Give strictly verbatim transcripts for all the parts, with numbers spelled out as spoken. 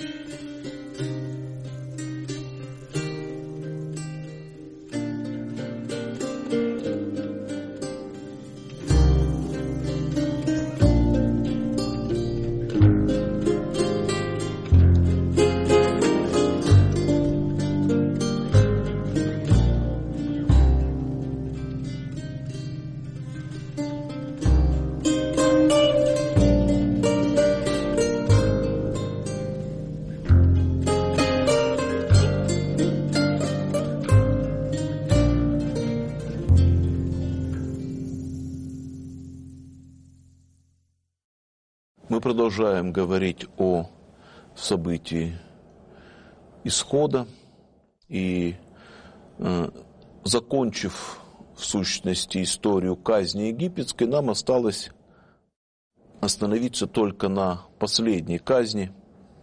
Мы продолжаем говорить о событии исхода и, э, закончив в сущности историю казни египетской, нам осталось остановиться только на последней казни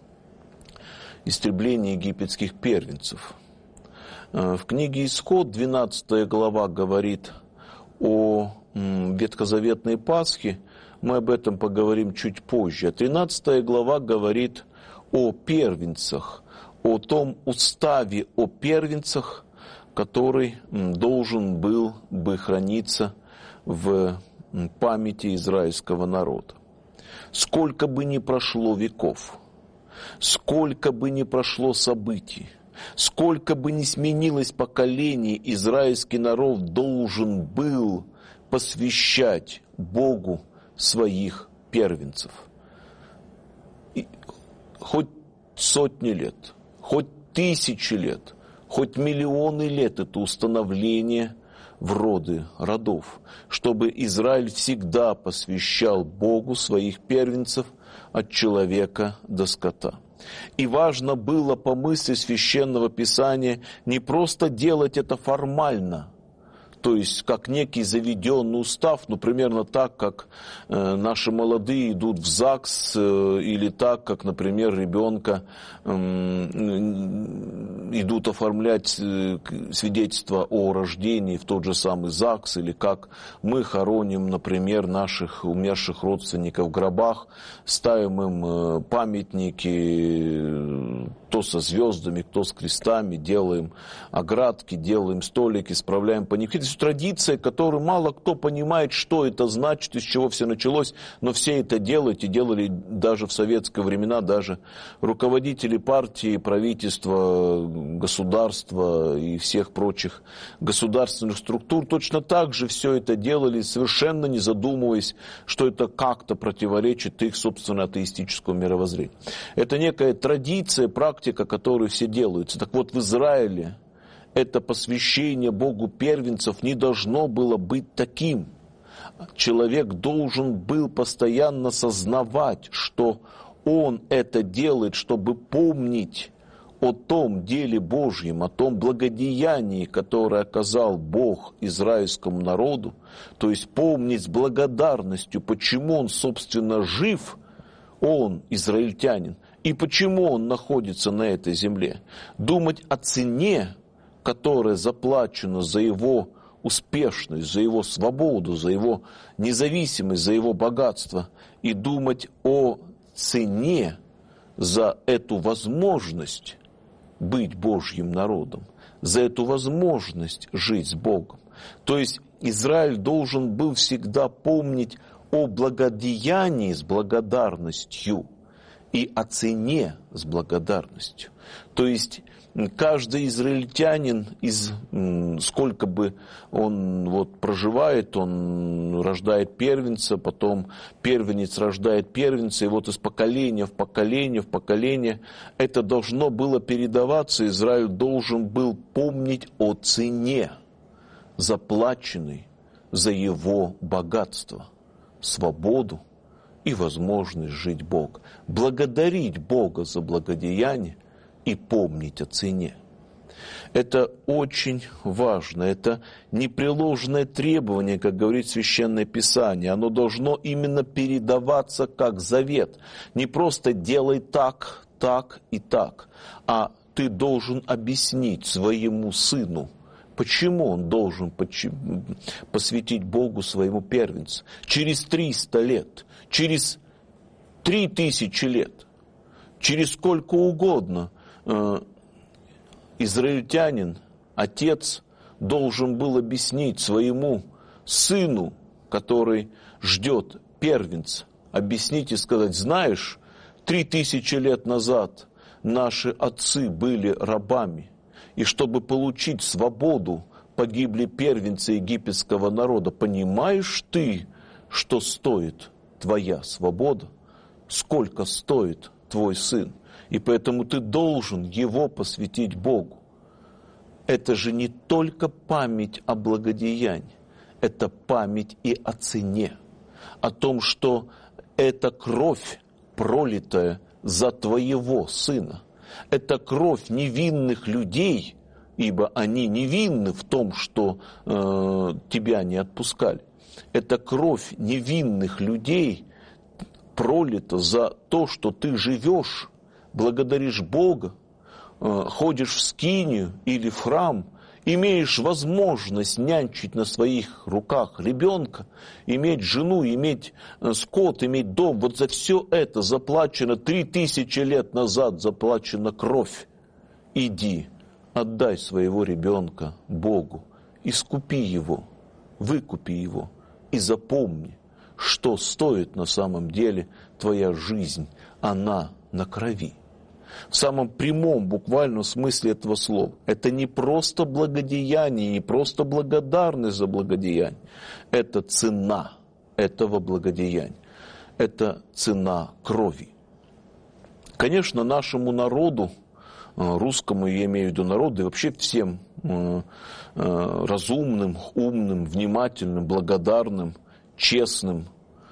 – истреблении египетских первенцев. Э, в книге «Исход» двенадцатая глава говорит о м, ветхозаветной Пасхе. Мы об этом поговорим чуть позже. тринадцатая глава говорит о первенцах, о том уставе о первенцах, который должен был бы храниться в памяти израильского народа. Сколько бы ни прошло веков, сколько бы ни прошло событий, сколько бы ни сменилось поколений, израильский народ должен был посвящать Богу своих первенцев. И хоть сотни лет, хоть тысячи лет, хоть миллионы лет это установление в роды родов, чтобы Израиль всегда посвящал Богу своих первенцев от человека до скота. И важно было по мысли Священного Писания не просто делать это формально, то есть как некий заведенный устав, ну, примерно так, как э, наши молодые идут в ЗАГС, э, или так, как, например, ребенка э, идут оформлять э, свидетельство о рождении в тот же самый ЗАГС, или как мы хороним, например, наших умерших родственников в гробах, ставим им э, памятники, э, то со звездами, кто с крестами, делаем оградки, делаем столики, справляем панихиды. Это традиция, которую мало кто понимает, что это значит, из чего все началось, но все это делают и делали даже в советские времена, даже руководители партии, правительства, государства и всех прочих государственных структур точно так же все это делали, совершенно не задумываясь, что это как-то противоречит их собственно атеистическому мировоззрению. Это некая традиция, практика, которую все делаются. Так вот, в Израиле это посвящение Богу первенцев не должно было быть таким. Человек должен был постоянно сознавать, что он это делает, чтобы помнить о том деле Божьем, о том благодеянии, которое оказал Бог израильскому народу, то есть помнить с благодарностью, почему он, собственно, жив, он, израильтянин, и почему он находится на этой земле. Думать о цене, которая заплачена за его успешность, за его свободу, за его независимость, за его богатство, и думать о цене за эту возможность быть Божьим народом, за эту возможность жить с Богом. То есть Израиль должен был всегда помнить о благодеянии с благодарностью и о цене с благодарностью. То есть каждый израильтянин, из, сколько бы он вот проживает, он рождает первенца, потом первенец рождает первенца, и вот из поколения в поколение, в поколение это должно было передаваться. Израиль должен был помнить о цене, заплаченной за его богатство, свободу и возможность жить Богом. Благодарить Бога за благодеяние и помнить о цене. Это очень важно, это непреложное требование, как говорит Священное Писание. Оно должно именно передаваться как завет. Не просто делай так, так и так, а ты должен объяснить своему сыну, почему он должен посвятить Богу своему первенцу. Через триста лет, через три тысячи лет через сколько угодно э, израильтянин, отец, должен был объяснить своему сыну, который ждет первенца, объяснить и сказать: знаешь, три тысячи лет назад наши отцы были рабами, и чтобы получить свободу, погибли первенцы египетского народа. Понимаешь ты, что стоит твоя свобода? Сколько стоит твой сын? И поэтому ты должен его посвятить Богу. Это же не только память о благодеянии, это память и о цене, о том, что это кровь, пролитая за твоего сына. Это кровь невинных людей, ибо они невинны в том, что э, тебя не отпускали. Это кровь невинных людей пролита за то, что ты живешь, благодаришь Бога, э, ходишь в скинию или в храм, имеешь возможность нянчить на своих руках ребенка, иметь жену, иметь скот, иметь дом. Вот за все это заплачено три тысячи лет назад, заплачена кровь. Иди, отдай своего ребенка Богу, искупи его, выкупи его и запомни, что стоит на самом деле твоя жизнь, она на крови. В самом прямом, буквальном смысле этого слова. Это не просто благодеяние, не просто благодарность за благодеяние. Это цена этого благодеяния. Это цена крови. Конечно, нашему народу, русскому, я имею в виду народу, и вообще всем разумным, умным, внимательным, благодарным, честным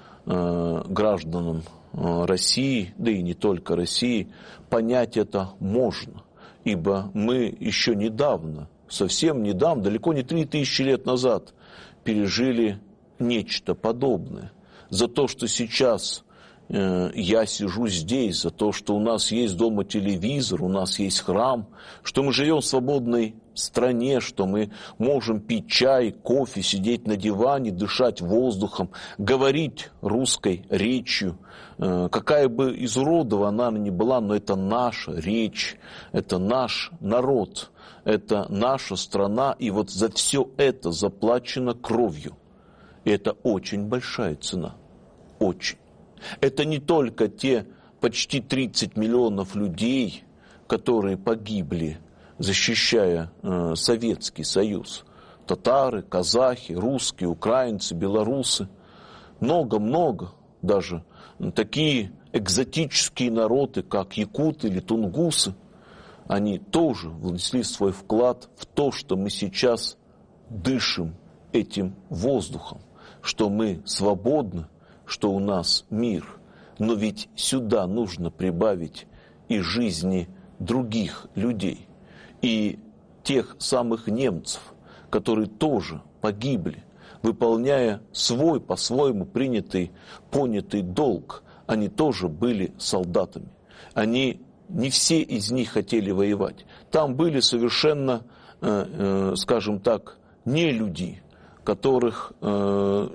гражданам России, да и не только России, понять это можно, ибо мы еще недавно, совсем недавно, далеко не три тысячи лет назад, пережили нечто подобное. За то, что сейчас э, я сижу здесь, за то, что у нас есть дома телевизор, у нас есть храм, что мы живем в свободной стране, что мы можем пить чай, кофе, сидеть на диване, дышать воздухом, говорить русской речью, какая бы изуродована она ни была, но это наша речь, это наш народ, это наша страна, и вот за все это заплачено кровью. И это очень большая цена, очень. Это не только те почти тридцать миллионов людей, которые погибли, защищая э, Советский Союз. Татары, казахи, русские, украинцы, белорусы. Много-много даже. Такие экзотические народы, как якуты или тунгусы, они тоже внесли свой вклад в то, что мы сейчас дышим этим воздухом, что мы свободны, что у нас мир. Но ведь сюда нужно прибавить и жизни других людей, и тех самых немцев, которые тоже погибли, выполняя свой, по-своему принятый, понятый долг. Они тоже были солдатами. Они, не все из них хотели воевать. Там были совершенно, э, э, скажем так, не люди, которых э,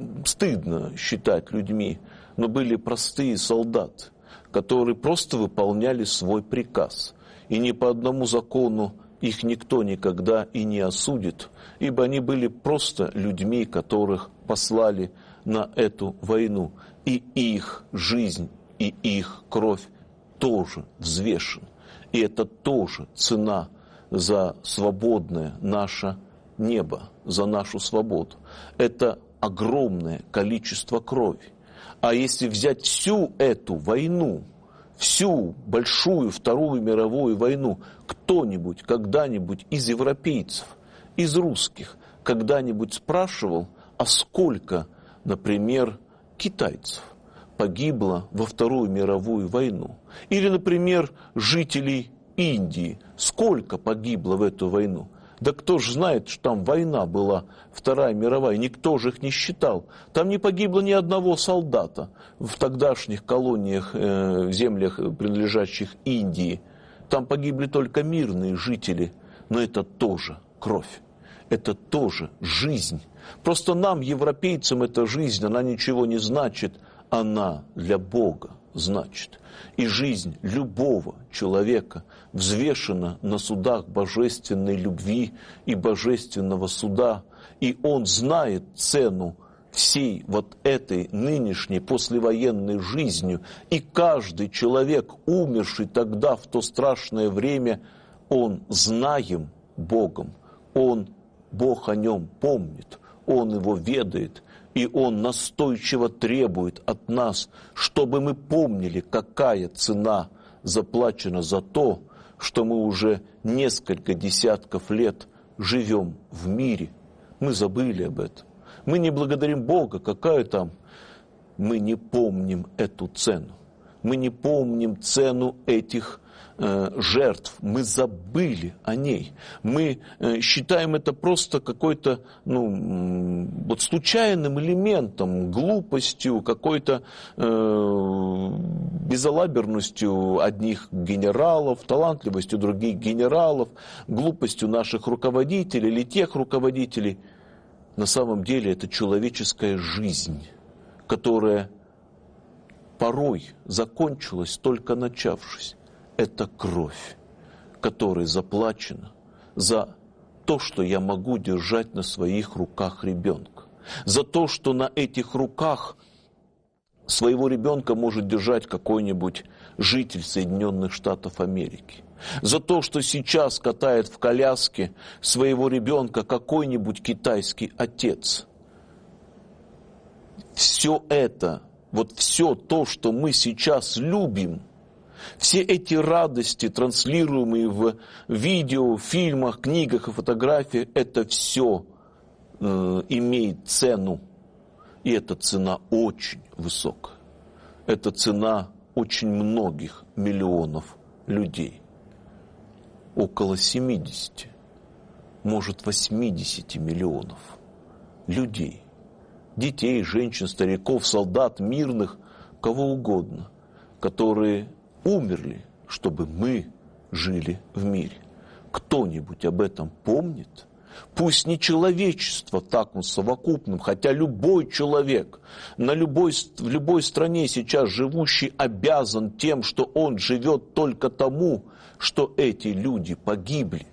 стыдно считать людьми, но были простые солдаты, которые просто выполняли свой приказ. И ни по одному закону их никто никогда и не осудит, ибо они были просто людьми, которых послали на эту войну. И их жизнь, и их кровь тоже взвешена. И это тоже цена за свободное наше небо, за нашу свободу. Это огромное количество крови. А если взять всю эту войну, всю большую Вторую мировую войну, кто-нибудь когда-нибудь из европейцев, из русских, когда-нибудь спрашивал, а сколько, например, китайцев погибло во Вторую мировую войну? Или, например, жителей Индии, сколько погибло в эту войну? Да кто ж знает, что там война была, Вторая мировая, никто же их не считал. Там не погибло ни одного солдата в тогдашних колониях, э, землях, принадлежащих Индии. Там погибли только мирные жители, но это тоже кровь, это тоже жизнь. Просто нам, европейцам, эта жизнь, она ничего не значит, она для Бога значит. И жизнь любого человека взвешена на судах божественной любви и божественного суда. И он знает цену всей вот этой нынешней послевоенной жизнью. И каждый человек, умерший тогда, в то страшное время, он знаем Богом. Он, Бог о нем помнит, он его ведает. И он настойчиво требует от нас, чтобы мы помнили, какая цена заплачена за то, что мы уже несколько десятков лет живем в мире. Мы забыли об этом. Мы не благодарим Бога, какая там. Мы не помним эту цену. Мы не помним цену этих э, жертв. Мы забыли о ней. Мы э, считаем это просто какой-то ну, вот случайным элементом, глупостью, какой-то э, безалаберностью одних генералов, талантливостью других генералов, глупостью наших руководителей или тех руководителей. На самом деле это человеческая жизнь, которая порой закончилась, только начавшись. Это кровь, которая заплачена за то, что я могу держать на своих руках ребенка. За то, что на этих руках своего ребенка может держать какой-нибудь житель Соединенных Штатов Америки. За то, что сейчас катает в коляске своего ребенка какой-нибудь китайский отец. Все это, вот все то, что мы сейчас любим, все эти радости, транслируемые в видео, фильмах, книгах и фотографиях, это все э, имеет цену. И эта цена очень высокая. Это цена очень многих миллионов людей. Около семидесяти, может восьмидесяти миллионов людей. Детей, женщин, стариков, солдат, мирных, кого угодно, которые умерли, чтобы мы жили в мире. Кто-нибудь об этом помнит? Пусть не человечество так в совокупном, хотя любой человек на любой, в любой стране сейчас живущий обязан тем, что он живет только тому, что эти люди погибли.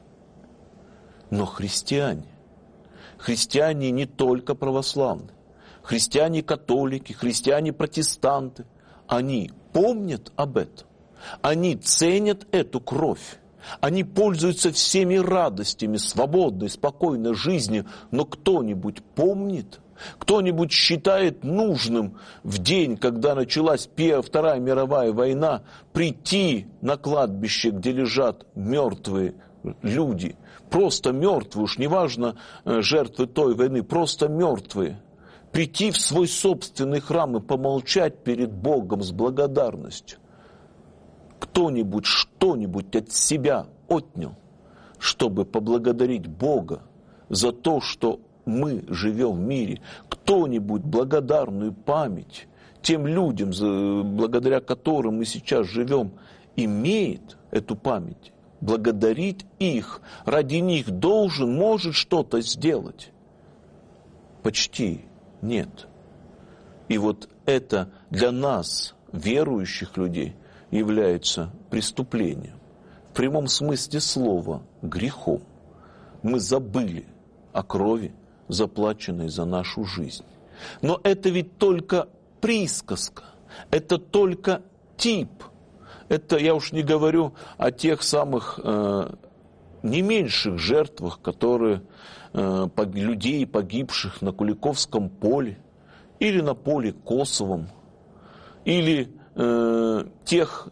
Но христиане, христиане не только православные, христиане-католики, христиане-протестанты, они помнят об этом, они ценят эту кровь. Они пользуются всеми радостями свободной, спокойной жизни, но кто-нибудь помнит? Кто-нибудь считает нужным в день, когда началась Первая, Вторая мировая война, прийти на кладбище, где лежат мертвые люди, просто мертвые, уж неважно жертвы той войны, просто мертвые, прийти в свой собственный храм и помолчать перед Богом с благодарностью? Кто-нибудь что-нибудь от себя отнял, чтобы поблагодарить Бога за то, что мы живем в мире? Кто-нибудь благодарную память тем людям, благодаря которым мы сейчас живем, имеет эту память? Благодарить их, ради них должен, может что-то сделать? Почти нет. И вот это для нас, верующих людей, является преступлением. В прямом смысле слова грехом. Мы забыли о крови, заплаченной за нашу жизнь. Но это ведь только присказка, это только тип. Это я уж не говорю о тех самых э, не меньших жертвах, которые э, людей, погибших на Куликовском поле, или на поле Косовом, или э, тех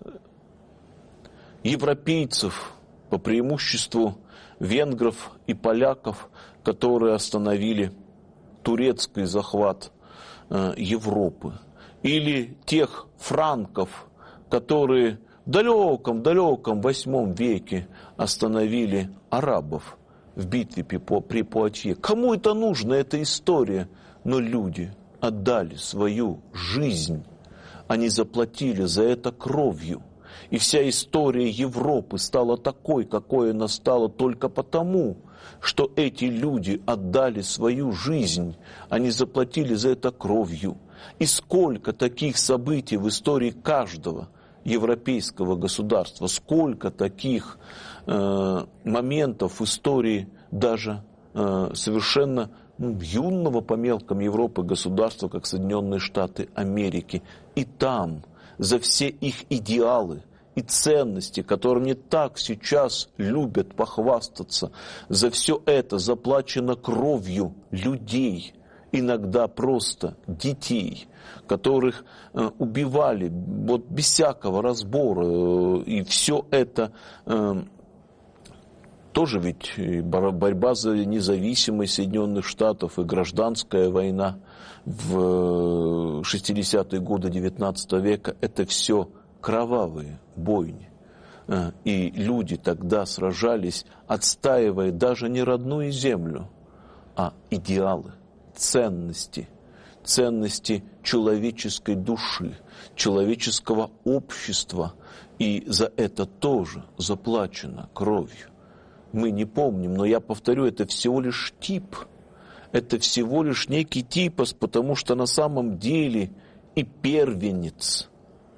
европейцев, по преимуществу венгров и поляков, которые остановили турецкий захват э, Европы, или тех франков, которые в далеком-далеком восьмом веке остановили арабов в битве при Пуатье. Кому это нужно, эта история? Но люди отдали свою жизнь, они заплатили за это кровью. И вся история Европы стала такой, какой она стала только потому, что эти люди отдали свою жизнь, они заплатили за это кровью. И сколько таких событий в истории каждого европейского государства, сколько таких э, моментов в истории даже э, совершенно ну, юного по мелкам Европы государства, как Соединенные Штаты Америки. И там за все их идеалы и ценности, которыми так сейчас любят похвастаться, за все это заплачено кровью людей, иногда просто детей, которых э, убивали вот без всякого разбора. Э, и все это э, тоже ведь борьба за независимость Соединенных Штатов и гражданская война в шестидесятые годы девятнадцатого века, это все кровавые бойни. И люди тогда сражались, отстаивая даже не родную землю, а идеалы, ценности, ценности человеческой души, человеческого общества. И за это тоже заплачено кровью. Мы не помним, но я повторю, это всего лишь тип. Это всего лишь некий типос, потому что на самом деле и первенец,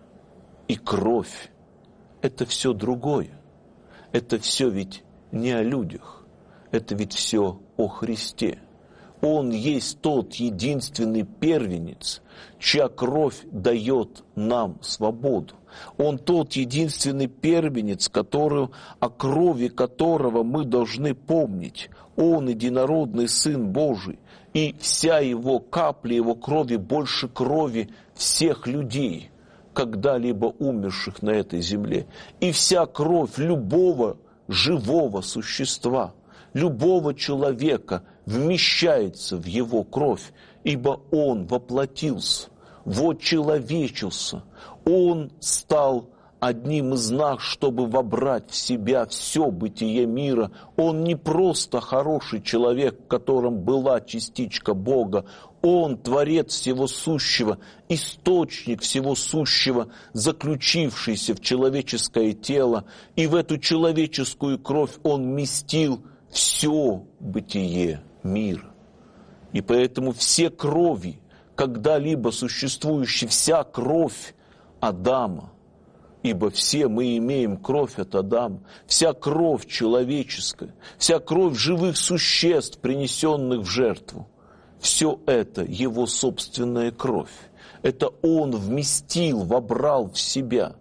и кровь – это все другое. Это все ведь не о людях, это ведь все о Христе. Он есть тот единственный первенец, чья кровь дает нам свободу. Он тот единственный первенец, который, о крови которого мы должны помнить. Он единородный Сын Божий, и вся его капля, его крови больше крови всех людей, когда-либо умерших на этой земле. И вся кровь любого живого существа, любого человека вмещается в его кровь, ибо он воплотился, вочеловечился. Он стал одним из нас, чтобы вобрать в себя все бытие мира. Он не просто хороший человек, в котором была частичка Бога. Он творец всего сущего, источник всего сущего, заключившийся в человеческое тело. И в эту человеческую кровь он вместил все бытие мира. И поэтому все крови, когда-либо существующие, вся кровь Адама, ибо все мы имеем кровь от Адама, вся кровь человеческая, вся кровь живых существ, принесенных в жертву, все это его собственная кровь. Это он вместил, вобрал в себя.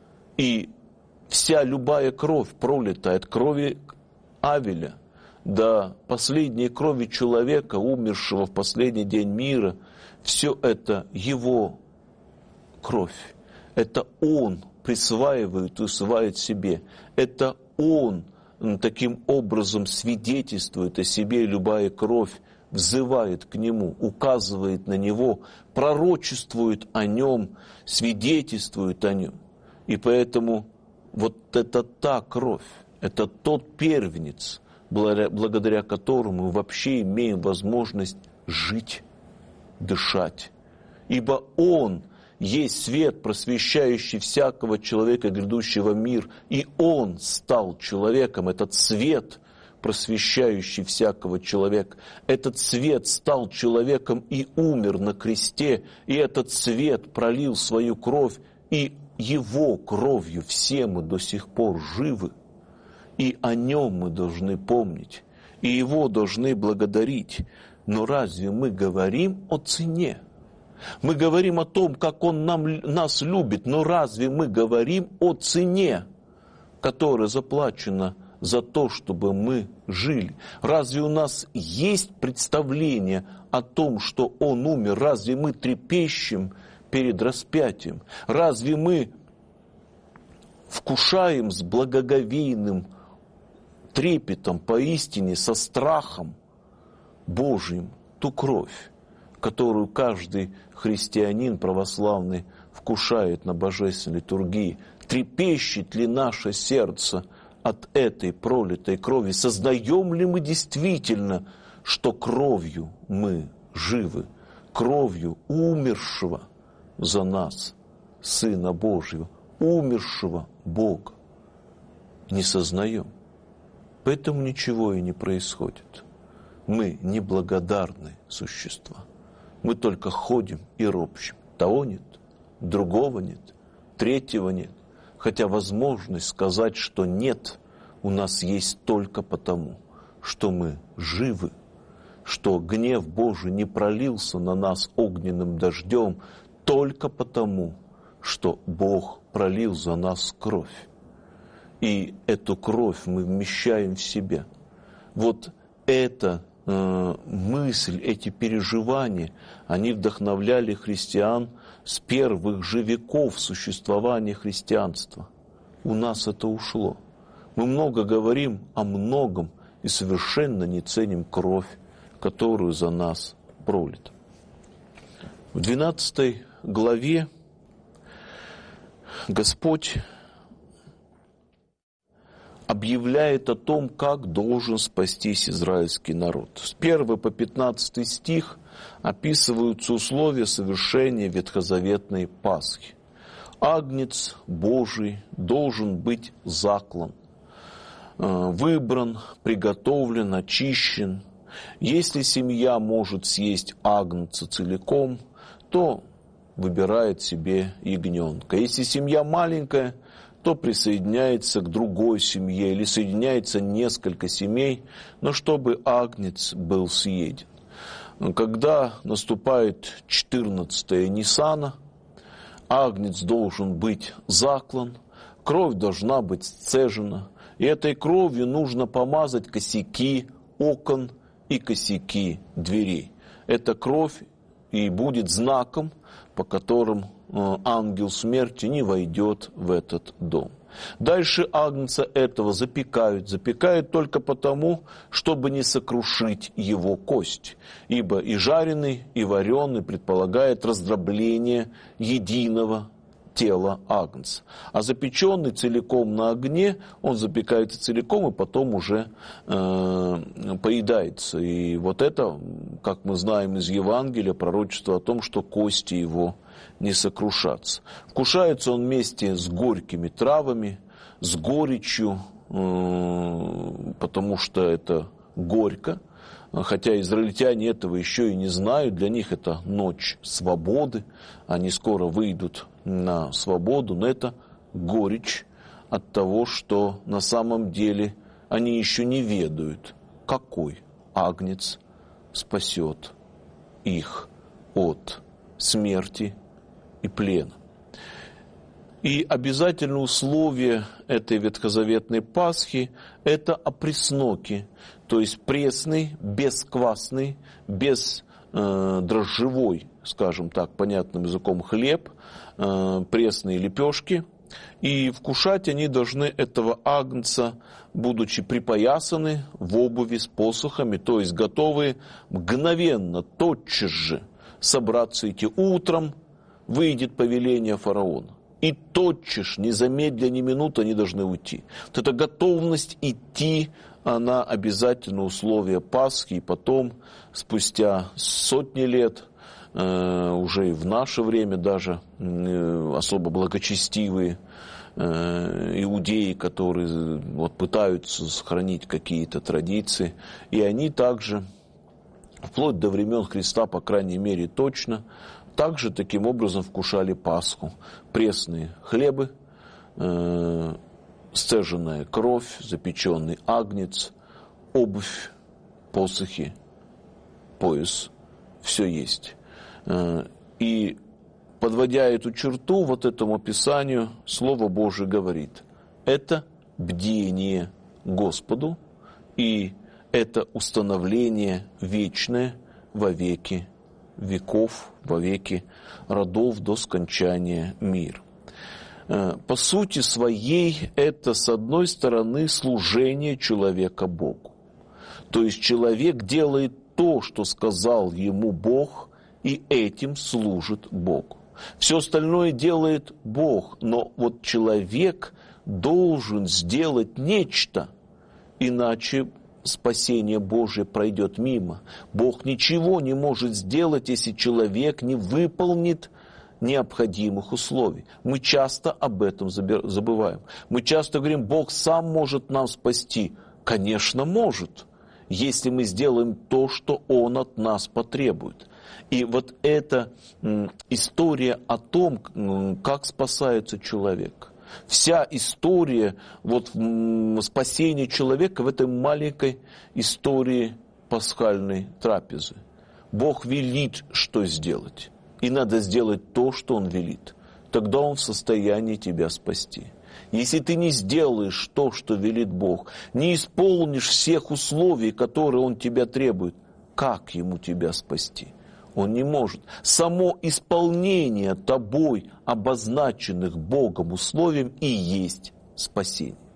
И вся любая кровь, пролитая от крови Авеля до последней крови человека, умершего в последний день мира, все это его кровь. Это он присваивает и усваивает себе. Это он таким образом свидетельствует о себе, любая кровь взывает к нему, указывает на него, пророчествует о нем, свидетельствует о нем. И поэтому вот это та кровь, это тот первенец, благодаря, благодаря которому мы вообще имеем возможность жить, дышать. Ибо он есть свет, просвещающий всякого человека, грядущего в мир. И он стал человеком, этот свет, просвещающий всякого человека. Этот свет стал человеком и умер на кресте. И этот свет пролил свою кровь, и его кровью все мы до сих пор живы. И о нем мы должны помнить, и его должны благодарить. Но разве мы говорим о цене? Мы говорим о том, как он нам, нас любит, но разве мы говорим о цене, которая заплачена за то, чтобы мы жили? Разве у нас есть представление о том, что он умер? Разве мы трепещем перед распятием? Разве мы вкушаем с благоговейным трепетом, поистине со страхом Божьим ту кровь, которую каждый христианин православный вкушает на божественной литургии? Трепещет ли наше сердце от этой пролитой крови? Сознаем ли мы действительно, что кровью мы живы, кровью умершего за нас Сына Божьего, умершего Бога? Не сознаем. Поэтому ничего и не происходит. Мы неблагодарные существа. Мы только ходим и ропщем. Того нет, другого нет, третьего нет. Хотя возможность сказать, что нет, у нас есть только потому, что мы живы, что гнев Божий не пролился на нас огненным дождем только потому, что Бог пролил за нас кровь. И эту кровь мы вмещаем в себя. Вот эта э, мысль, эти переживания, они вдохновляли христиан с первых же веков существования христианства. У нас это ушло. Мы много говорим о многом и совершенно не ценим кровь, которую за нас пролита. В двенадцатой главе Господь объявляет о том, как должен спастись израильский народ. С первого по пятнадцатый стих описываются условия совершения ветхозаветной Пасхи. Агнец Божий должен быть заклан, выбран, приготовлен, очищен. Если семья может съесть агнца целиком, то выбирает себе ягненка. Если семья маленькая, то присоединяется к другой семье или соединяется несколько семей, но чтобы агнец был съеден. Когда наступает четырнадцатое Нисана, агнец должен быть заклан, кровь должна быть сцежена, и этой кровью нужно помазать косяки окон и косяки дверей. Эта кровь и будет знаком, по которым ангел смерти не войдет в этот дом. Дальше агнца этого запекают. Запекают только потому, чтобы не сокрушить его кость. Ибо и жареный, и вареный предполагает раздробление единого тела агнца. А запеченный целиком на огне, он запекается целиком и потом уже э, поедается. И вот это, как мы знаем из Евангелия, пророчество о том, что кости его не сокрушатся. Вкушается он вместе с горькими травами, с горечью, э, потому что это горько. Хотя израильтяне этого еще и не знают, для них это ночь свободы, они скоро выйдут на свободу, но это горечь от того, что на самом деле они еще не ведают, какой агнец спасет их от смерти и плена. И обязательное условие этой ветхозаветной Пасхи – это опресноки, то есть пресный, бесквасный, без э, дрожжевой, скажем так, понятным языком, хлеб, э, пресные лепешки. И вкушать они должны этого агнца, будучи припоясаны в обуви с посохами, то есть готовые мгновенно, тотчас же собраться идти утром, выйдет повеление фараона. И тотчас, не замедля ни минуты, они должны уйти. Вот эта готовность идти, она обязательно условие Пасхи. И потом, спустя сотни лет, э, уже и в наше время даже, э, особо благочестивые э, иудеи, которые вот, пытаются сохранить какие-то традиции, и они также, вплоть до времен Христа, по крайней мере, точно, также таким образом вкушали Пасху. Пресные хлебы, э, сцеженная кровь, запеченный агнец, обувь, посохи, пояс. Все есть. Э, и подводя эту черту вот этому описанию, Слово Божие говорит, это бдение Господу, и это установление вечное во веки веков, во веки родов до скончания мира. По сути своей, это, с одной стороны, служение человека Богу. То есть человек делает то, что сказал ему Бог, и этим служит Богу. Все остальное делает Бог, но вот человек должен сделать нечто, иначе спасение Божие пройдет мимо. Бог ничего не может сделать, если человек не выполнит необходимых условий. Мы часто об этом забываем. Мы часто говорим, Бог сам может нам спасти. Конечно, может, если мы сделаем то, что Он от нас потребует. И вот эта история о том, как спасается человек. Вся история вот, спасения человека в этой маленькой истории пасхальной трапезы. Бог велит, что сделать. И надо сделать то, что Он велит. Тогда Он в состоянии тебя спасти. Если ты не сделаешь то, что велит Бог, не исполнишь всех условий, которые Он тебя требует, как Ему тебя спасти? Он не может. Само исполнение тобой обозначенных Богом условием и есть спасение.